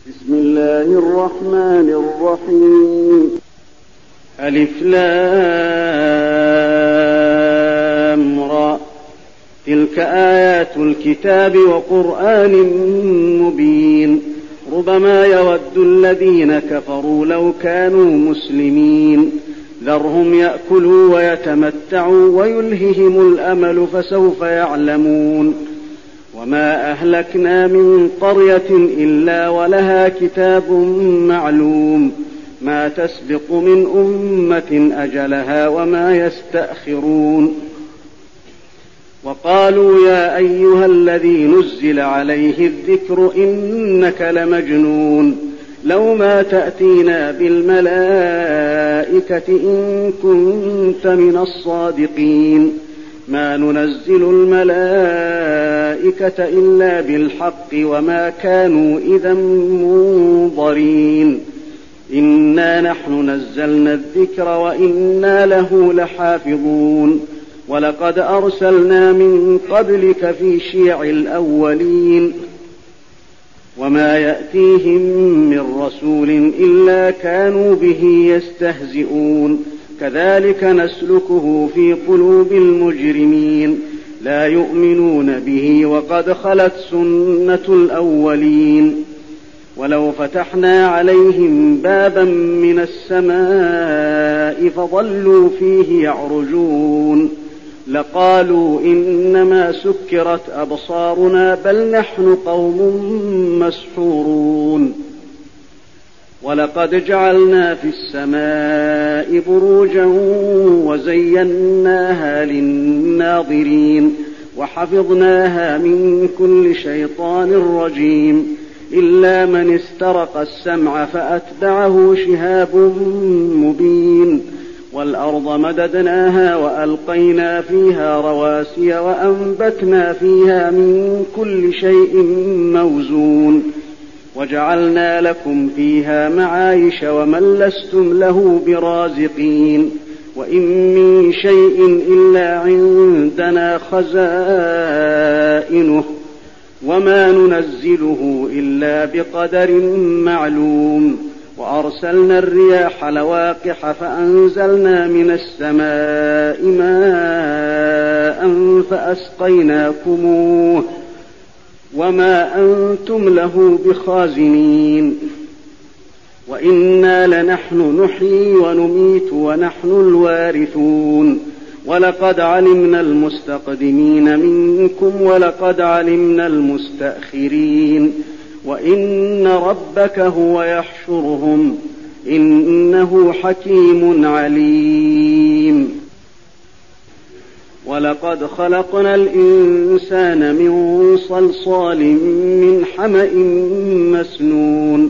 بسم الله الرحمن الرحيم. ألف لام را. تلك آيات الكتاب وقرآن مبين. ربما يود الذين كفروا لو كانوا مسلمين. ذرهم يأكلوا ويتمتعوا ويلههم الأمل فسوف يعلمون. وما أهلكنا من قرية إلا ولها كتاب معلوم ما تسبق من أمة أجلها وما يستأخرون. وقالوا يا أيها الذي نزل عليه الذكر إنك لمجنون لو ما تأتينا بالملائكة إن كنت من الصادقين ما ننزل الملائكة إلا بالحق وما كانوا إذا منظرين. إنا نحن نزلنا الذكر وإنا له لحافظون. ولقد أرسلنا من قبلك في شيع الأولين وما يأتيهم من رسول إلا كانوا به يستهزئون. كذلك نسلكه في قلوب المجرمين لا يؤمنون به وقد خلت سنة الأولين. ولو فتحنا عليهم بابا من السماء فظلوا فيه يعرجون لقالوا إنما سكرت أبصارنا بل نحن قوم مسحورون. ولقد جعلنا في السماء بروجا وزيناها للناظرين وحفظناها من كل شيطان رجيم إلا من استرق السمع فأتبعه شهاب مبين. والأرض مددناها وألقينا فيها رواسي وأنبتنا فيها من كل شيء موزون وجعلنا لكم فيها معايش ومن لستم له برازقين. وإن من شيء إلا عندنا خزائنه وما ننزله إلا بقدر معلوم. وأرسلنا الرياح لواقح فأنزلنا من السماء ماء فأسقيناكموه وما أنتم له بخازنين. وإنا لنحن نحيي ونميت ونحن الوارثون. ولقد علمنا المستقدمين منكم ولقد علمنا المستأخرين. وإن ربك هو يحشرهم إنه حكيم عليم. ولقد خلقنا الإنسان من صلصال من حمأ مسنون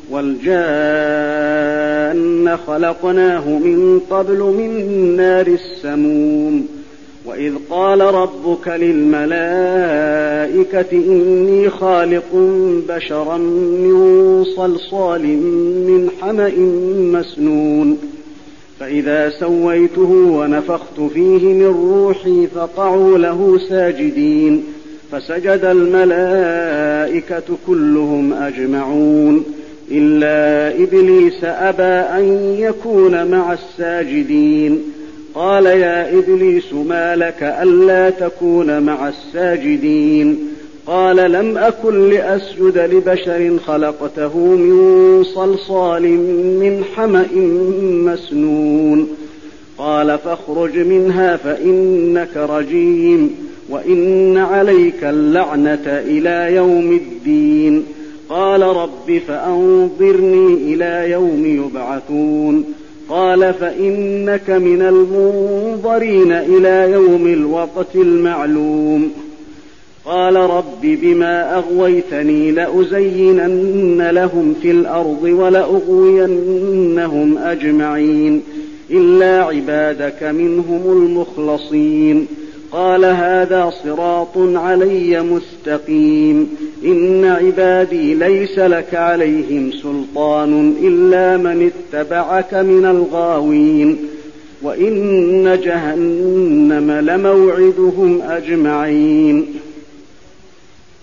والجان خلقناه من قبل من نار السموم. وإذ قال ربك للملائكة إني خالق بشرا من صلصال من حمأ مسنون فإذا سويته ونفخت فيه من روحي فقعوا له ساجدين فسجد الملائكة كلهم أجمعون إلا إبليس أبى أن يكون مع الساجدين. قال يا إبليس ما لك ألا تكون مع الساجدين؟ قال لم أكن لأسجد لبشر خلقته من صلصال من حمأ مسنون. قال فاخرج منها فإنك رجيم وإن عليك اللعنة إلى يوم الدين. قال رب فأنظرني إلى يوم يبعثون. قال فإنك من المنظرين إلى يوم الوقت المعلوم. قال رب بما أغويتني لأزينن لهم في الأرض ولأغوينهم أجمعين إلا عبادك منهم المخلصين. قال هذا صراط علي مستقيم. إن عبادي ليس لك عليهم سلطان إلا من اتبعك من الغاوين. وإن جهنم لموعدهم أجمعين.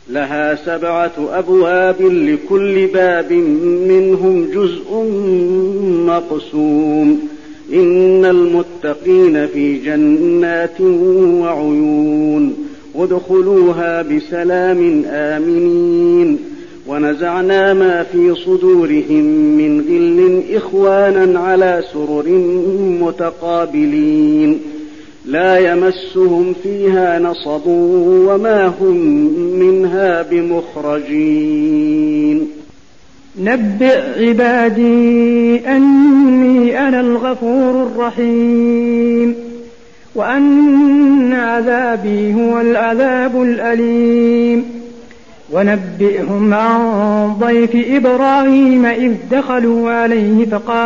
لها 7 أبواب لكل باب منهم جزء مقسوم إن المتقين في جنات وعيون ادخلوها بسلام آمنين ونزعنا ما في صدورهم من غل إخوانا على سرر متقابلين لا يمسهم فيها نصب وما هم منها بمخرجين. نبئ عبادي أني أنا الغفور الرحيم وأن عذابي هو العذاب الأليم. ونبئهم عن ضيف إبراهيم إذ دخلوا عليه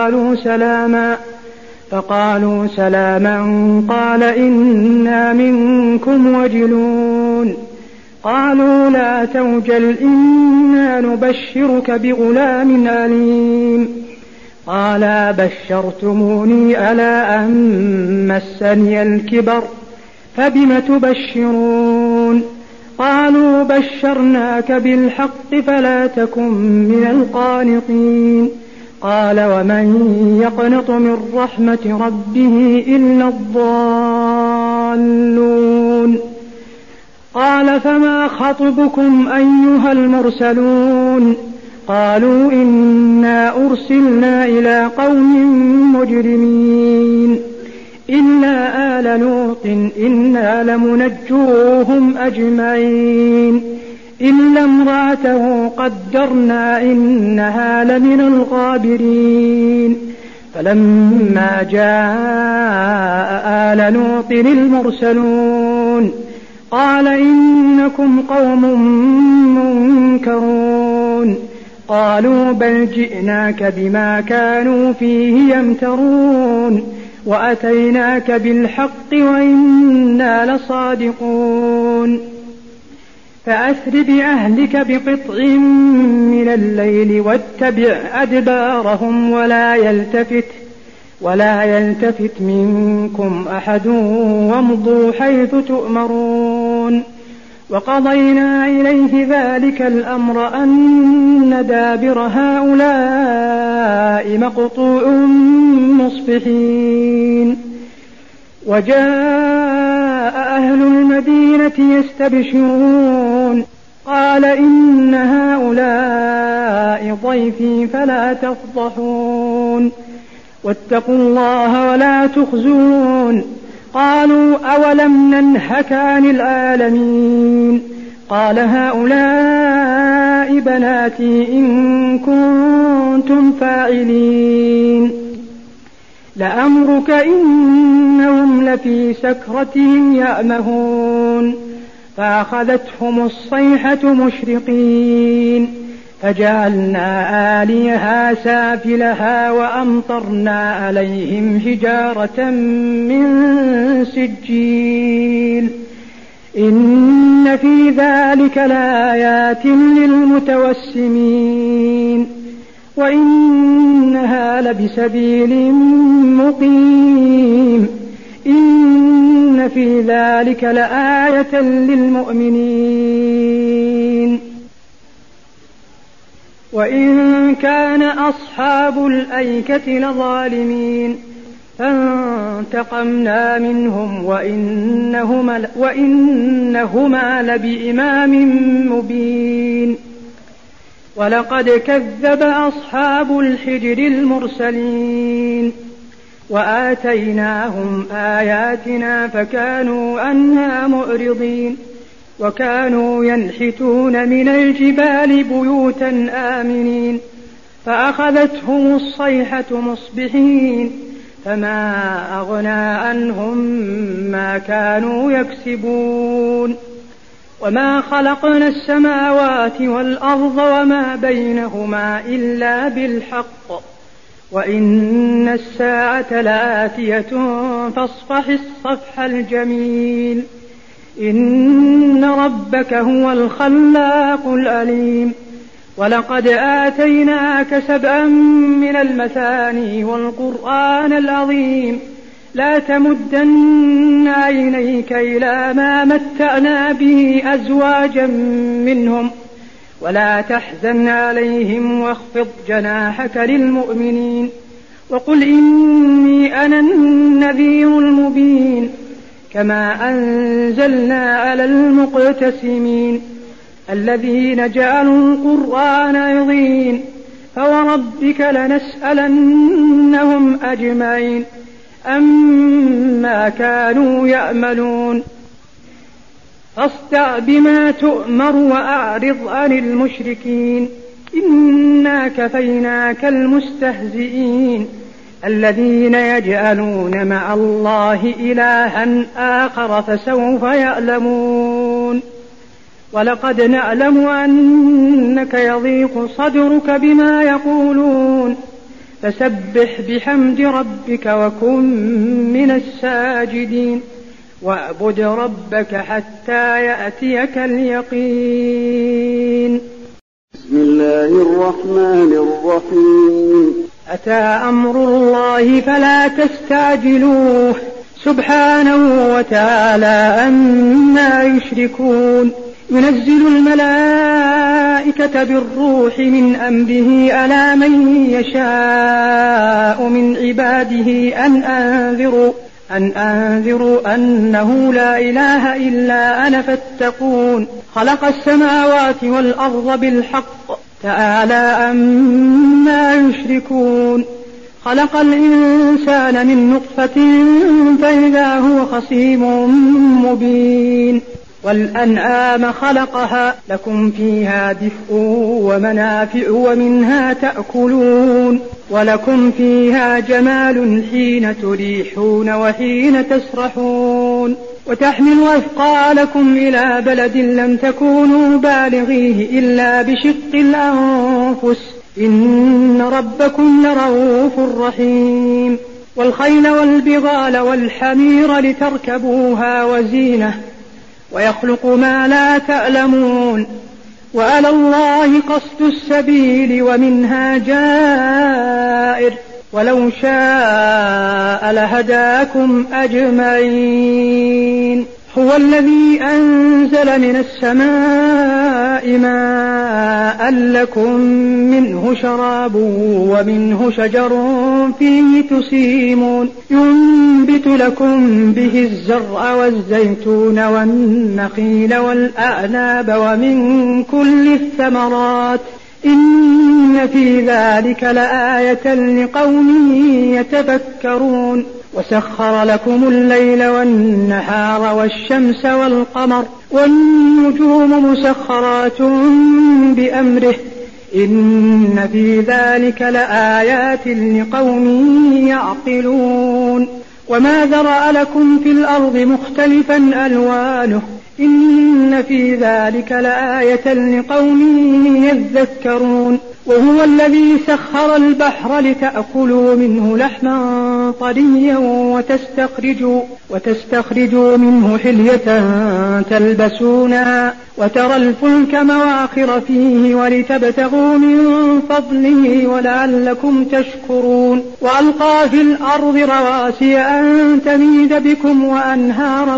فقالوا سلاما قال إنا منكم وجلون. قالوا لا توجل إنا نبشرك بغلام عليم. قالا بشرتموني على أن مسني الكبر فبم تبشرون. قالوا بشرناك بالحق فلا تكن من القانطين. قال ومن يقنط من رحمة ربه إلا الضالون. قال فما خطبكم أيها المرسلون؟ قالوا إنا أرسلنا إلى قوم مجرمين إلا آل لوط إنا لمنجوهم أجمعين إلا امرأته قدرنا إنها لمن الغابرين. فلما جاء آل لوط المرسلون قال إنكم قوم منكرون. قالوا بل جئناك بما كانوا فيه يمترون وأتيناك بالحق وإنا لصادقون. فأسر بأهلك بقطع من الليل واتبع أدبارهم ولا يلتفت منكم أحد وامضوا حيث تؤمرون. وقضينا إليه ذلك الأمر أن دابر هؤلاء مقطوع مصبحين. وجاء أهل المدينة يستبشرون قال إن هؤلاء ضيفي فلا تفضحون واتقوا الله ولا تخزون. قالوا أولم ننهك عن العالمين؟ قال هؤلاء بناتي إن كنتم فاعلين. لأمرك إنهم لفي سكرتهم يأمهون. فأخذتهم الصيحة مشرقين فجعلنا عاليها سافلها وأمطرنا عليهم حجارة من سجيل إن في ذلك لآيات للمتوسمين وإنها لبسبيل مقيم إن في ذلك لآية للمؤمنين. وإن كان أصحاب الأيكة لظالمين فانتقمنا منهم وإنهما لبإمام مبين. ولقد كذب أصحاب الحجر المرسلين وآتيناهم آياتنا فكانوا عنها معرضين. وكانوا ينحتون من الجبال بيوتا آمنين فأخذتهم الصيحة مصبحين فما أغنى عنهم ما كانوا يكسبون. وما خلقنا السماوات والأرض وما بينهما إلا بالحق وإن الساعة لآتية فاصفح الصفح الجميل إن ربك هو الخلاق العليم. ولقد آتيناك 7 من المثاني والقرآن العظيم لا تمدن عينيك إلى ما متعنا به أزواجا منهم ولا تحزن عليهم واخفض جناحك للمؤمنين وقل إني أنا النذير المبين كما أنزلنا على المقتسمين الذين جعلوا القرآن عظيم فوربك لنسألنهم أجمعين أما كانوا يعملون فاصدع بما تؤمر وأعرض عن المشركين إنا كفيناك المستهزئين الذين يجعلون مع الله إلها آخر فسوف يعلمون ولقد نعلم أنك يضيق صدرك بما يقولون فسبح بحمد ربك وكن من الساجدين واعبد ربك حتى يأتيك اليقين. بسم الله الرحمن الرحيم. أتى أمر الله فلا تستعجلوه سبحانه وتعالى عما يشركون ينزل الملائكة بالروح من أمره على من يشاء من عباده أن أنذروا أنه لا إله إلا أنا فاتقون خلق السماوات والأرض بالحق تعالى عما يشركون خلق الإنسان من نطفة فإذا هو خصيم مبين والأنعام خلقها لكم فيها دفء ومنافع ومنها تأكلون ولكم فيها جمال حين تريحون وحين تسرحون وتحمل أثقالكم إلى بلد لم تكونوا بالغيه إلا بشق الأنفس إن ربكم لرؤوف رحيم والخيل والبغال والحمير لتركبوها وزينة ويخلق ما لا تعلمون وعلى الله قصد السبيل ومنها جائر ولو شاء لهداكم أجمعين هو الذي أنزل من السماء ماء لكم منه شراب ومنه شجر فيه تسيمون ينبت لكم به الزرع والزيتون والنخيل والأعناب ومن كل الثمرات إن في ذلك لآية لقوم يتفكرون وسخر لكم الليل والنهار والشمس والقمر والنجوم مسخرات بأمره إن في ذلك لآيات لقوم يعقلون وما ذرأ لكم في الأرض مختلفا ألوانه إن في ذلك لآية لقوم يذكرون وهو الذي سخر البحر لتأكلوا منه لحما طريا وتستخرجوا منه حلية تلبسونها وترى الفلك مواخر فيه ولتبتغوا من فضله ولعلكم تشكرون وألقى في الأرض رواسي أن تميد بكم وأنهارا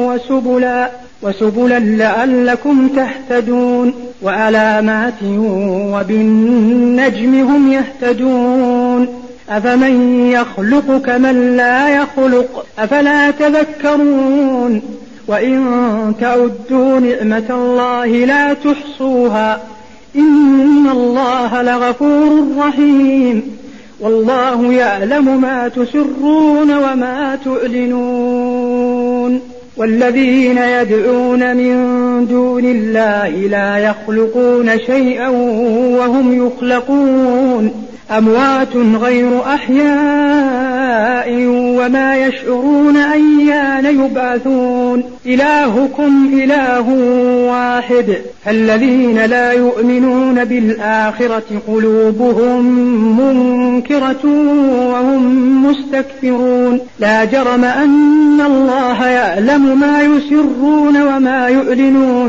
وسبلا لعلكم تهتدون وعلامات وبالنجم هم يهتدون أفمن يخلق كمن لا يخلق أفلا تذكرون وإن تعدوا نعمة الله لا تحصوها إن الله لغفور رحيم والله يعلم ما تسرون وما تعلنون والذين يدعون من دون الله لا يخلقون شيئا وهم يخلقون أموات غير أحياء وما يشعرون أيان يبعثون إلهكم إله واحد الذين لا يؤمنون بالآخرة قلوبهم منكرة وهم مستكبرون لا جرم أن الله يعلم ما يسرون وما يعلنون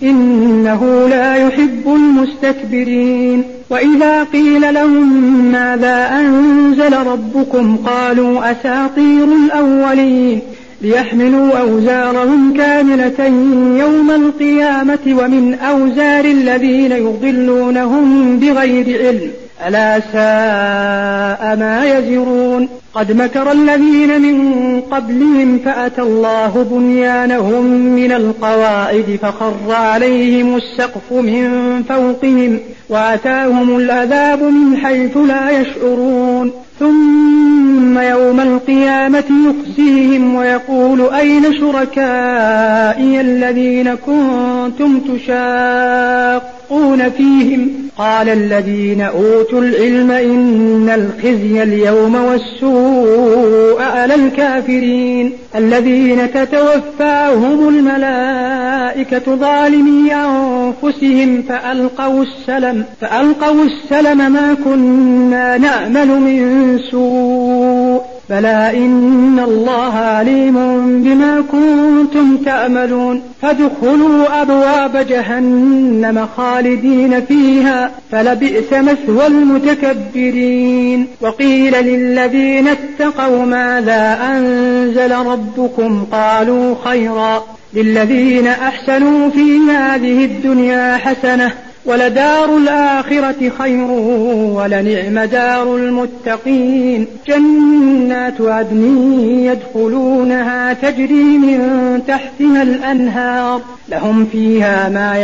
إنه لا يحب المستكبرين. وإذا قيل لهم ماذا أنزل ربكم قالوا أساطير الأولين ليحملوا أوزارهم كاملة يوم القيامة ومن أوزار الذين يضلونهم بغير علم ألا ساء ما يزرون. قد مكر الذين من قبلهم فأتى الله بنيانهم من القواعد فخر عليهم السقف من فوقهم وأتاهم العذاب من حيث لا يشعرون. ثم يوم القيامة يخزيهم ويقول أين شركائي الذين كنتم تشاقون فيهم قال الذين أوتوا العلم إن الخزي اليوم والسوء على الكافرين الذين تتوفاهم الملائكة ظالمي أنفسهم فألقوا السلم ما كنا نعمل من سوء بلى إن الله عليم بما كنتم تعملون. فادخلوا أبواب جهنم خالدين فيها فلبئس مثوى المتكبرين. وقيل للذين اتقوا ماذا أنزل ربكم قالوا خيرا للذين أحسنوا في هذه الدنيا حسنة ولدار الآخرة خير ولنعم دار المتقين. جنات عدن يدخلونها تجري من تحتها الأنهار لهم فيها ما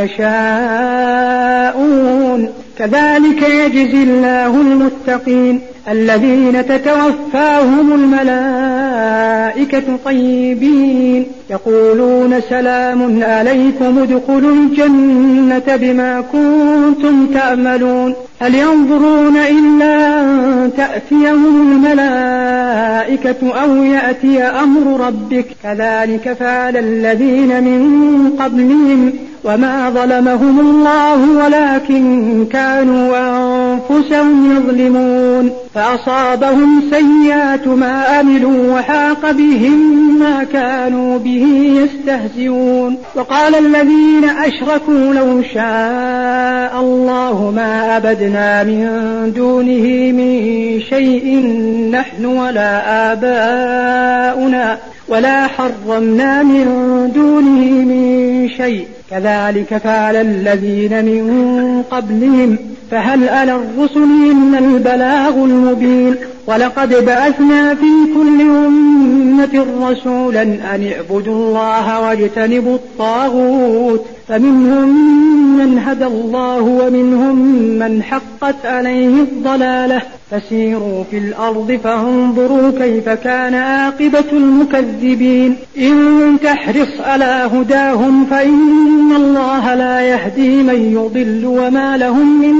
يشاءون كذلك يجزي الله المتقين الذين تتوفاهم الملائكة طيبين يقولون سلام عليكم ادخلوا الجنة بما كنتم تعملون. هل ينظرون إلا أن تأتيهم الملائكة أو يأتي أمر ربك كذلك فعل الذين من قبلهم وما ظلمهم الله ولكن كانوا أنفسهم يظلمون. فأصابهم سيئات ما عملوا وحاق بهم ما كانوا به يستهزئون. وقال الذين أشركوا لو شاء الله ما عبدنا من دونه من شيء نحن ولا آباؤنا ولا حرمنا من دونه من شيء كذلك فعل الذين من قبلهم فهل على الرسل إلا البلاغ المبين. ولقد بعثنا في كل أمة رسولا أن اعبدوا الله واجتنبوا الطاغوت فمنهم من هدى الله ومنهم من حقت عليه الضلالة فسيروا في الأرض فانظروا كيف كان عاقبة المكذبين. إن تحرص على هداهم فإن الله لا يهدي من يضل وما لهم من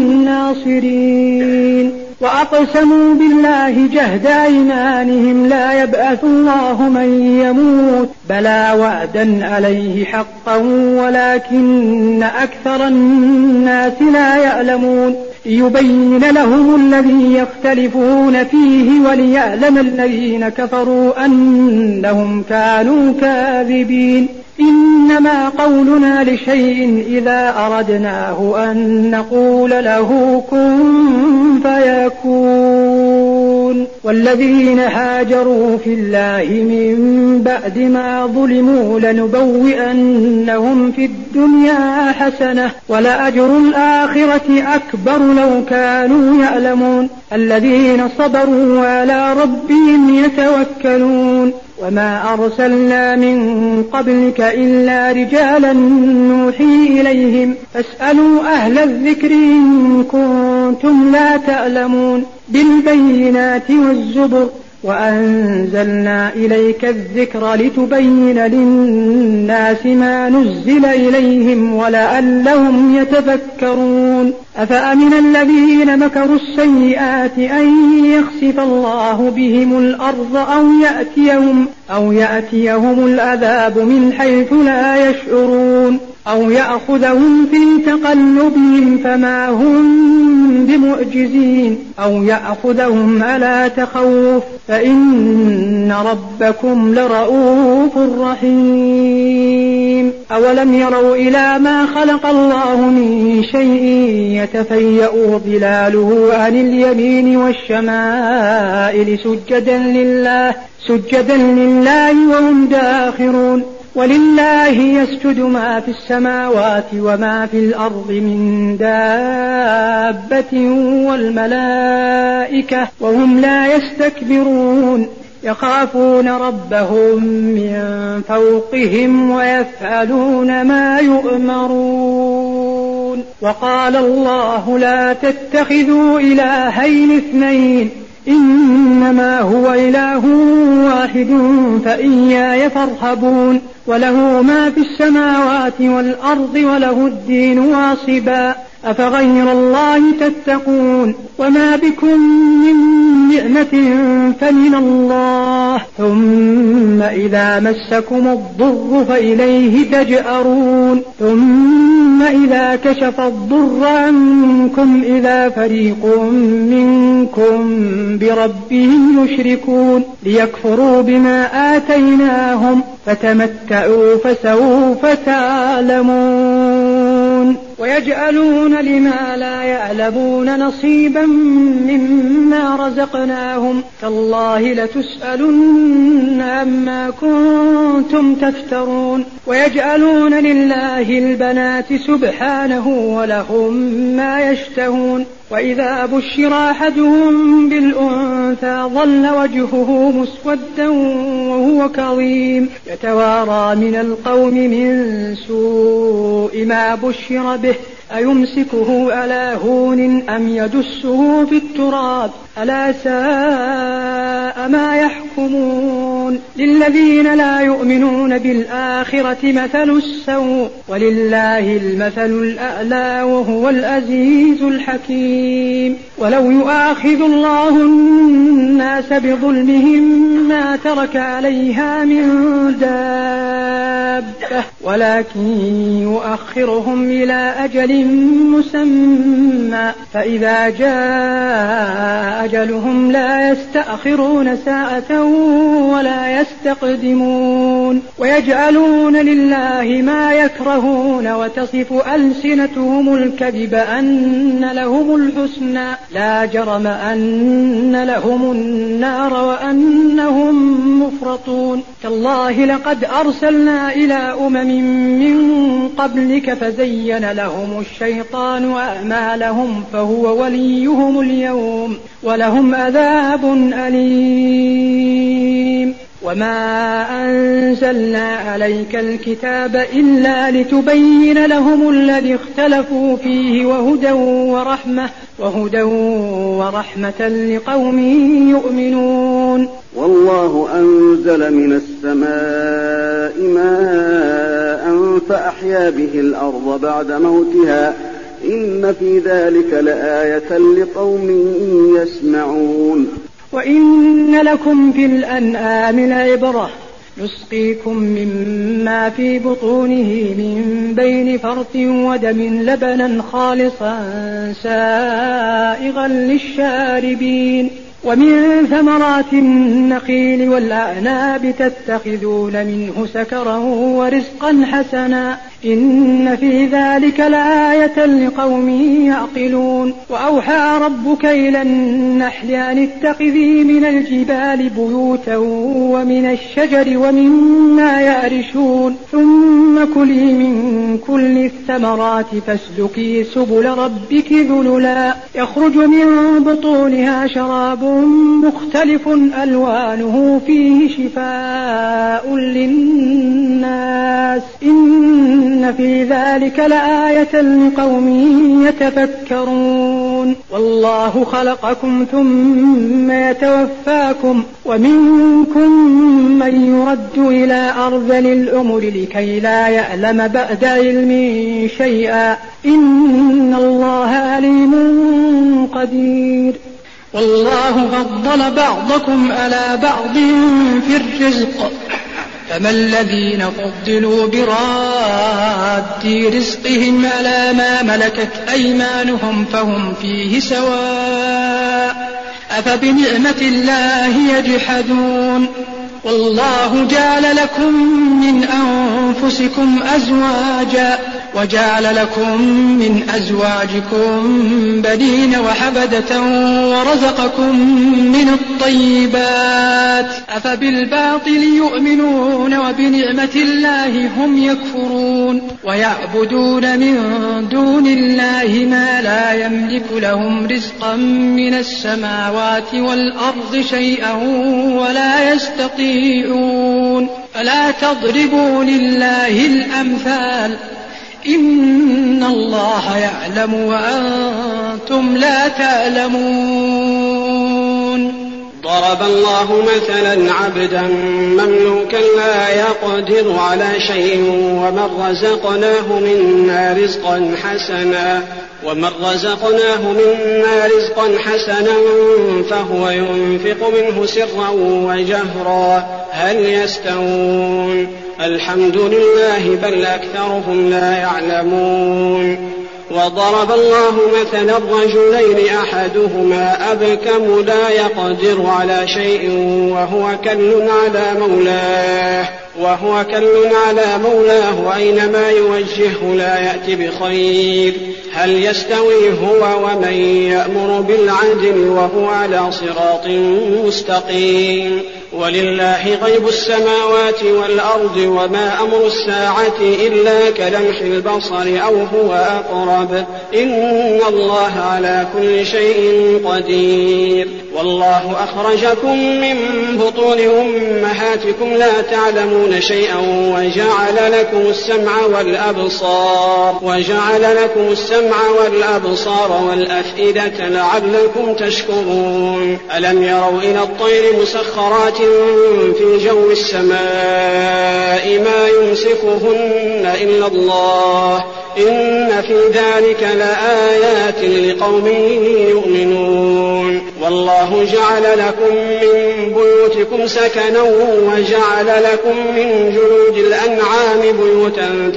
ناصرين. وأقسموا بالله جهد أيمانهم لا يبعث الله من يموت بلى وعدا عليه حقا ولكن أكثر الناس لا يعلمون. ليبين لهم الذي يختلفون فيه وليعلم الذين كفروا أنهم كانوا كاذبين. إنما قولنا لشيء إذا أردناه أن نقول له كن فيكون. والذين هاجروا في الله من بعد ما ظلموا لنبوئنهم في الدنيا حسنة ولأجر الآخرة أكبر لو كانوا يعلمون. الذين صبروا وعلى ربهم يتوكلون. وما أرسلنا من قبلك إلا رجالا نوحي إليهم فاسألوا أهل الذكر إن كنتم لا تعلمون. بالبينات والزبر وأنزلنا إليك الذكر لتبين للناس ما نزل إليهم ولعلهم يتفكرون. أفأمن الذين مكروا السيئات أن يخسف الله بهم الأرض أو يأتيهم العذاب من حيث لا يشعرون أو يأخذهم في تقلبهم فما هم بمعجزين معجزين أو يأخذهم على تخوف فإن ربكم لرؤوف رحيم. أولم يروا إلى ما خلق الله من شيء يتفيأ ظلاله عن اليمين والشمائل سجدا لله وهم داخرون. ولله يسجد ما في السماوات وما في الأرض من دابة والملائكة وهم لا يستكبرون يخافون ربهم من فوقهم ويفعلون ما يؤمرون. وقال الله لا تتخذوا إلهين اثنين إنما هو إله واحد فإياي فارهبون. وله ما في السماوات والأرض وله الدين واصبا أفغير الله تتقون. وما بكم من نعمة فمن الله ثم إذا مسكم الضر فإليه تجأرون. ثم إذا كشف الضر عنكم إذا فريق منكم بربهم يشركون ليكفروا بما آتيناهم فتمتعوا فسوف تعلمون. ويجعلون لما لا يعلمون نصيبا مما رزقناهم تالله لتسألن عما كنتم تفترون. ويجعلون لله البنات سبحانه ولهم ما يشتهون. وإذا بشر أحدهم بالأنثى ظل وجهه مسودا وهو كظيم يتوارى من القوم من سوء ما بشر به أيمسكه على هون أم يدسه في التراب ألا ساء ما يحكمون. للذين لا يؤمنون بالآخرة مثل السوء ولله المثل الأعلى وهو العزيز الحكيم. ولو يؤاخذ الله الناس بظلمهم ما ترك عليها من دابة ولكن يؤخرهم إلى أجل مسمى فإذا جاء أجلهم لا يستأخرون ساعة ولا يستقدمون. ويجعلون لله ما يكرهون وتصف ألسنتهم الكذب أن لهم الحسنى لا جرم أن لهم النار وأنهم مفرطون. تالله لقد أرسلنا إلى أمم من قبلك فزين لهم الشيطان أعمالهم فهو وليهم اليوم ولهم عذاب أليم. وما أنزلنا عليك الكتاب إلا لتبين لهم الذي اختلفوا فيه وهدى ورحمة لقوم يؤمنون. والله أنزل من السماء ماء فأحيا به الأرض بعد موتها إن في ذلك لآية لقوم يسمعون. وإن لكم في الأنعام لعبرة نسقيكم مما في بطونه من بين فرث ودم لبنا خالصا سائغا للشاربين. ومن ثمرات النخيل والأعناب تتخذون منه سكرا ورزقا حسنا إن في ذلك لآية لقوم يعقلون. وأوحى ربك إلى النحل أن اتخذي من الجبال بيوتا ومن الشجر ومما يعرشون ثم كلي من كل الثمرات فاسلكي سبل ربك ذللا يخرج من بطونها شراب مختلف ألوانه فيه شفاء للناس إن في ذلك لآية لقوم يتفكرون. والله خلقكم ثم يتوفاكم ومنكم من يرد إلى أرذل الأمر لكي لا يعلم بعد علم شيئا إن الله عليم قدير. والله فضل بعضكم على بعض في الرزق فما الذين فضلوا براد رزقهم على ما ملكت أيمانهم فهم فيه سواء أفبنعمة الله يجحدون والله جعل لكم من أنفسكم أزواجا وجعل لكم من أزواجكم بنين وحفدة ورزقكم من الطيبات أفبالباطل يؤمنون وبنعمة الله هم يكفرون ويعبدون من دون الله ما لا يملك لهم رزقا من السماوات والأرض شيئا ولا يستطيعون فلا تضربوا لله الأمثال إن الله يعلم وأنتم لا تعلمون. ضرب الله مثلا عبدا مملوكا لا يقدر على شيء ومن رزقناه منا رزقا حسنا فهو ينفق منه سرا وجهرا هل يستوون الحمد لله بل أكثرهم لا يعلمون. وضرب الله مثلا رجلين أحدهما أبكم لا يقدر على شيء وهو كل على مولاه أينما يوجهه لا يأتي بخير هل يستوي هو ومن يأمر بالعدل وهو على صراط مستقيم. ولله غيب السماوات والأرض وما أمر الساعة إلا كلمح البصر أو هو أقرب إن الله على كل شيء قدير. والله أخرجكم من بطون أمهاتكم لا تعلمون شيئا وجعل لكم السمع والأبصار والأفئدة لعلكم تشكرون. ألم يروا إلى الطير مسخرات في جو السماء ما يمسكهن إلا الله إن في ذلك لآيات لقوم يؤمنون. والله جعل لكم من بيوتكم سكنا وجعل لكم من جلود الأنعام بيوتا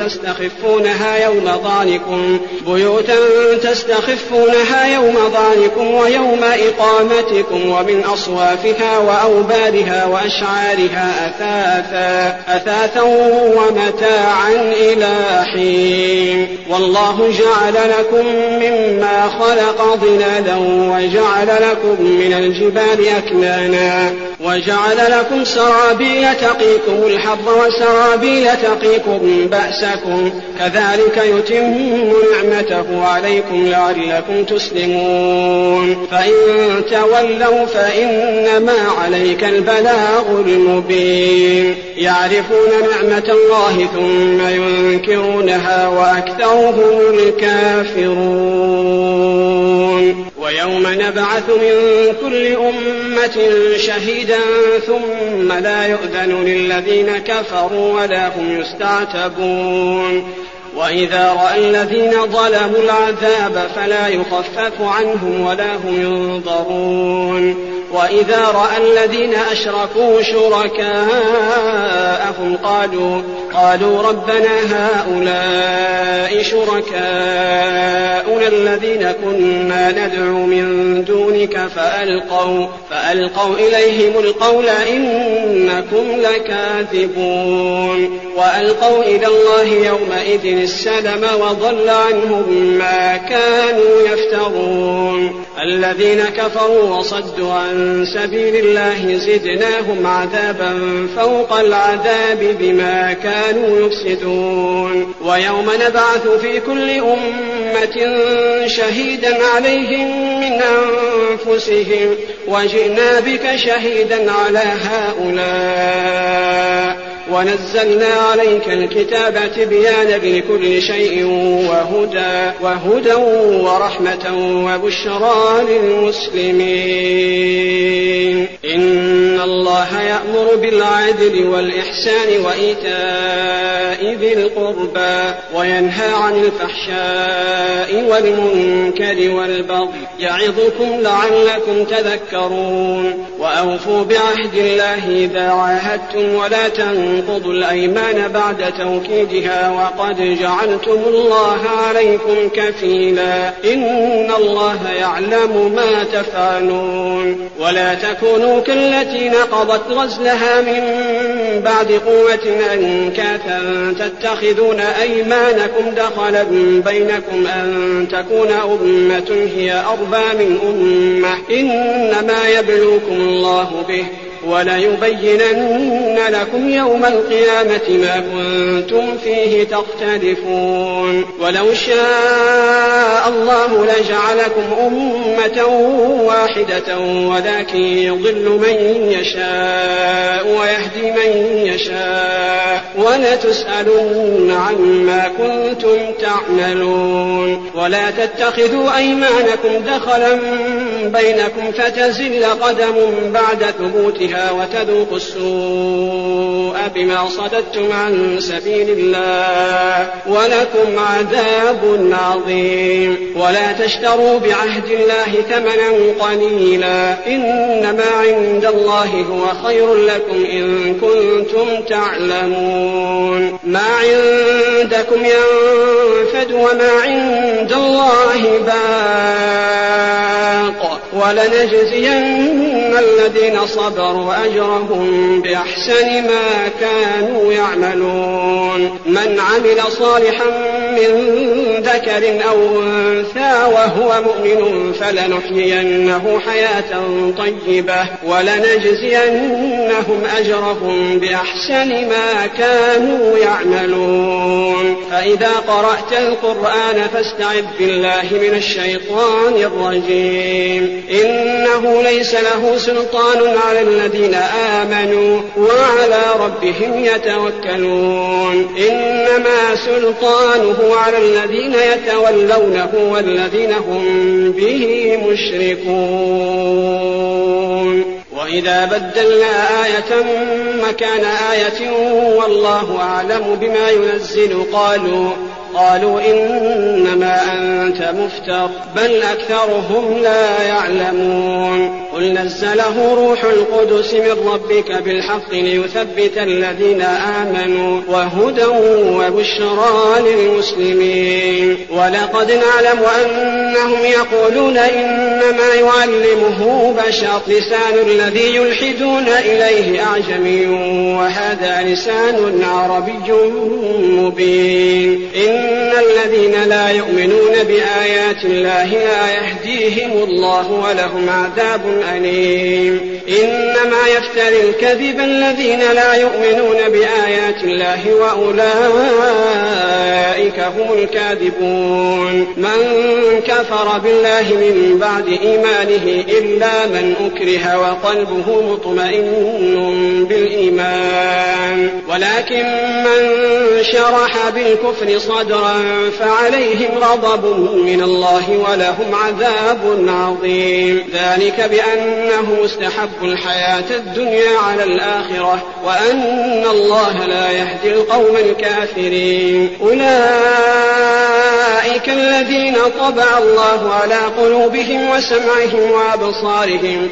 تستخفونها يوم ضعنكم ويوم إقامتكم ومن أصوافها وأوبارها وأشعارها أثاثا ومتاعا إلى حين. والله جعل لكم مما خلق ظلالا وجعل لكم من الجبال أكنانا وجعل لكم سرابيل تقيكم الحر وسرابيل تقيكم بأسكم كذلك يتم نعمته عليكم لعلكم تسلمون. فإن تولوا فإنما عليك البلاغ المبين. يعرفون نعمة الله ثم ينكرونها وأكثرهم الكافرون. ويوم نبعث من كل أمة شهيدا ثم لا يؤذن للذين كفروا ولا هم يستعتبون. وإذا رأى الذين ظلموا العذاب فلا يخفف عنهم ولا هم ينظرون. وإذا رأى الذين أشركوا شركاءهم قالوا ربنا هؤلاء شركاؤنا الذين كنا ندعو من دونك فألقوا إليهم القول إنكم لكاذبون. وألقوا إلى الله يومئذ السلم وضل عنهم ما كانوا يفترون. الذين كفروا وصدوا عن سبيل الله زدناهم عذابا فوق العذاب بما كانوا يفسدون. ويوم نبعث في كل أمة شهيدا عليهم من أنفسهم وجئنا بك شهيدا على هؤلاء ونزلنا عليك الكتاب تبيانا لكل شيء وهدى ورحمة وبشرى للمسلمين. إن الله الله يأمر بالعدل والإحسان وإيتاء ذي القربى وينهى عن الفحشاء والمنكر والبغي يعظكم لعلكم تذكرون. وأوفوا بعهد الله إذا عاهدتم ولا تنقضوا الأيمان بعد توكيدها وقد جعلتم الله عليكم كفيلا إن الله يعلم ما تفعلون. ولا تكونوا كالتي نقضت غزلها من بعد قوة أنكاثا تتخذون أيمانكم دخلا بينكم أن تكون أمة هي أربى من أمة إنما يبلوكم الله به وليبينن لكم يوم القيامة ما كنتم فيه تختلفون. ولو شاء الله لجعلكم أمة واحدة ولكن يضل من يشاء ويهدي من يشاء ولتسألن عما كنتم تعملون. ولا تتخذوا أيمانكم دخلا بينكم فتزل قدم بعد ثبوتها وتذوقوا السوء بما صددتم عن سبيل الله ولكم عذاب عظيم. ولا تشتروا بعهد الله ثمنا قليلا إنما عند الله هو خير لكم إن كنتم تعلمون. ما عندكم ينفد وما عند الله باق ولنجزين الذين صبروا أجرهم بأحسن ما كانوا يعملون. من عمل صالحا من ذكر أو أنثى وهو مؤمن فلنحيينه حياة طيبة ولنجزينهم أجرهم بأحسن ما كانوا يعملون. فإذا قرأت القرآن فاستعذ بالله من الشيطان الرجيم إنه ليس له سلطان على الذين آمنوا وعلى ربهم يتوكلون. إنما سلطانه على الذين يتولونه والذين هم به مشركون. وإذا بدلنا آية مكان آية والله أعلم بما ينزل قالوا إنما أنت مفتر بل أكثرهم لا يعلمون. قل نزله روح القدس من ربك بالحق ليثبت الذين آمنوا وهدى وبشرى للمسلمين. ولقد نعلم أنهم يقولون إنما يعلمه بشر لسان الذي يلحدون إليه أعجمي وهذا لسان عربي مبين. إن الذين لا يؤمنون بآيات الله لا يهديهم الله ولهم عذاب أليم. إنما يفتري الكذب الذين لا يؤمنون بآيات الله وأولئك هم الكاذبون. من كفر بالله من بعد إيمانه إلا من أكره وقلبه مطمئن بالإيمان ولكن من شرح بالكفر صدرا فعليهم غضب من الله ولهم عذاب عظيم. ذلك بأنه استحبوا الحياة الدنيا على الآخرة وأن الله لا يهدي القوم الكافرين. أولئك الذين طبع الله على قلوبهم وسمعهم وأبصارهم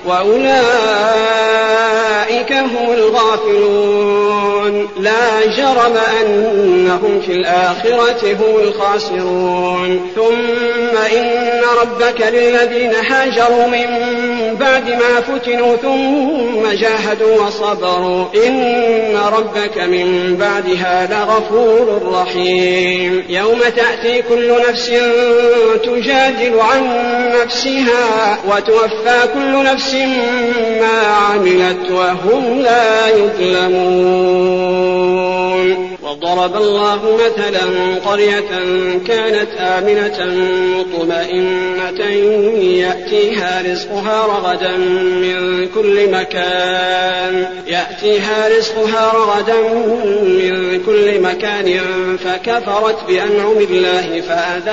وأولئك هم الغافلون. لا جرم أنهم في الآخرة هم الخاسرون. ثم إن ربك للذين هاجروا من بعد ما فتنوا ثم جاهدوا وصبروا إن ربك من بعدها لغفور رحيم. يوم تأتي كل نفس تجادل عن نفسها وتوفى كل نفس ما عملت وهم لا يظلمون. وضرب الله مثلا قرية كانت آمنة مطمئنة يأتيها رزقها رغدا من كل مكان فكفرت بأنعم الله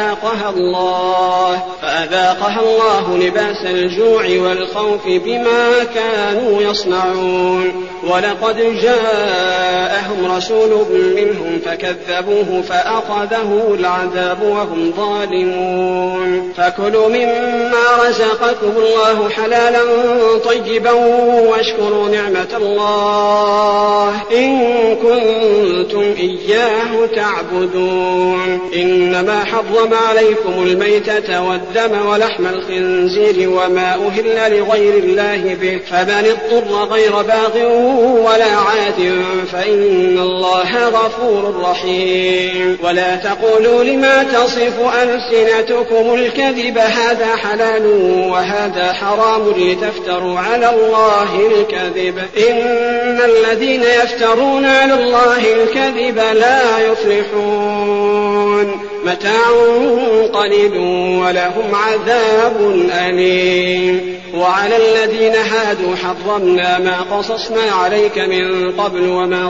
فأذاقها الله لباس الجوع والخوف بما كانوا يصنعون. ولقد جاءهم رسول منهم فكذبوه فأخذهم العذاب وهم ظالمون. فكلوا مما رزقكم الله حلالا طيبا واشكروا نعمة الله إن كنتم إياه تعبدون. إنما حرم عليكم الميتة والدم ولحم الخنزير وما أهل لغير الله به فمن اضطر غير باغ ولا عاد فإن الله غفور رحيم. ولا تقولوا لما تصف ألسنتكم الكذب هذا حلال وهذا حرام لتفتروا على الله الكذب إن الذين يفترون على الله الكذب لا يفلحون. متاع قليل ولهم عذاب أليم. وعلى الذين هادوا حرمنا ما قصصنا عليك من قبل وما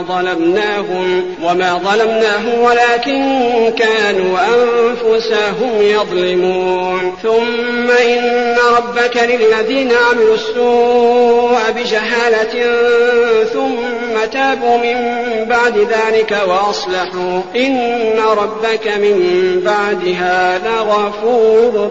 ظلمناهم ولكن كانوا أنفسهم يظلمون. ثم إن ربك للذين عملوا السوء بجهالة ثم تابوا من بعد ذلك وأصلحوا إن ربك من بعدها لغفور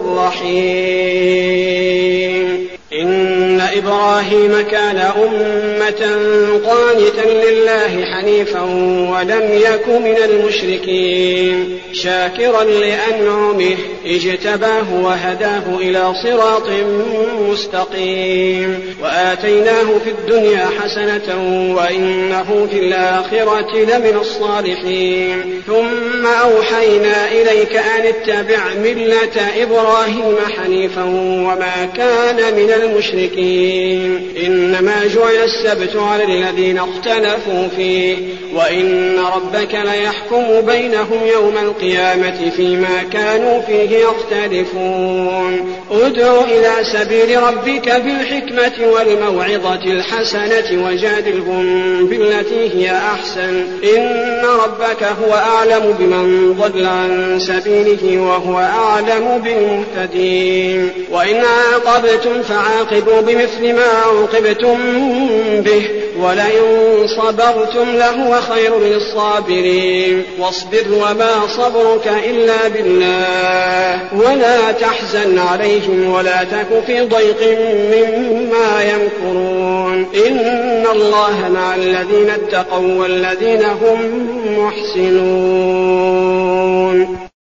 رحيم. إن إبراهيم كان أمة قانتا لله حنيفا ولم يك من المشركين شاكرا لأنعمه اجتباه وهداه إلى صراط مستقيم. وآتيناه في الدنيا حسنة وإنه في الآخرة لمن الصالحين. ثم أوحينا إليك أن اتبع ملة إبراهيم حنيفا وما كان من المشركين. إنما جعل السبت على الذين اختلفوا فيه وإن ربك ليحكم بينهم يوم القيامة فيما كانوا فيه يختلفون. ادع إلى سبيل ربك بالحكمة والموعظة الحسنة وجادلهم بالتي هي أحسن إن ربك هو أعلم بمن ضل عن سبيله وهو أعلم بالمهتدين. وإن عاقبتم فعاقبوا بمثل ما عوقبتم به ولئن صبرتم لهو خير للصابرين. واصبر وما صبرك إلا بالله ولا تحزن عليهم ولا تك في ضيق مما يمكرون إن الله مع الذين اتقوا والذين هم محسنون.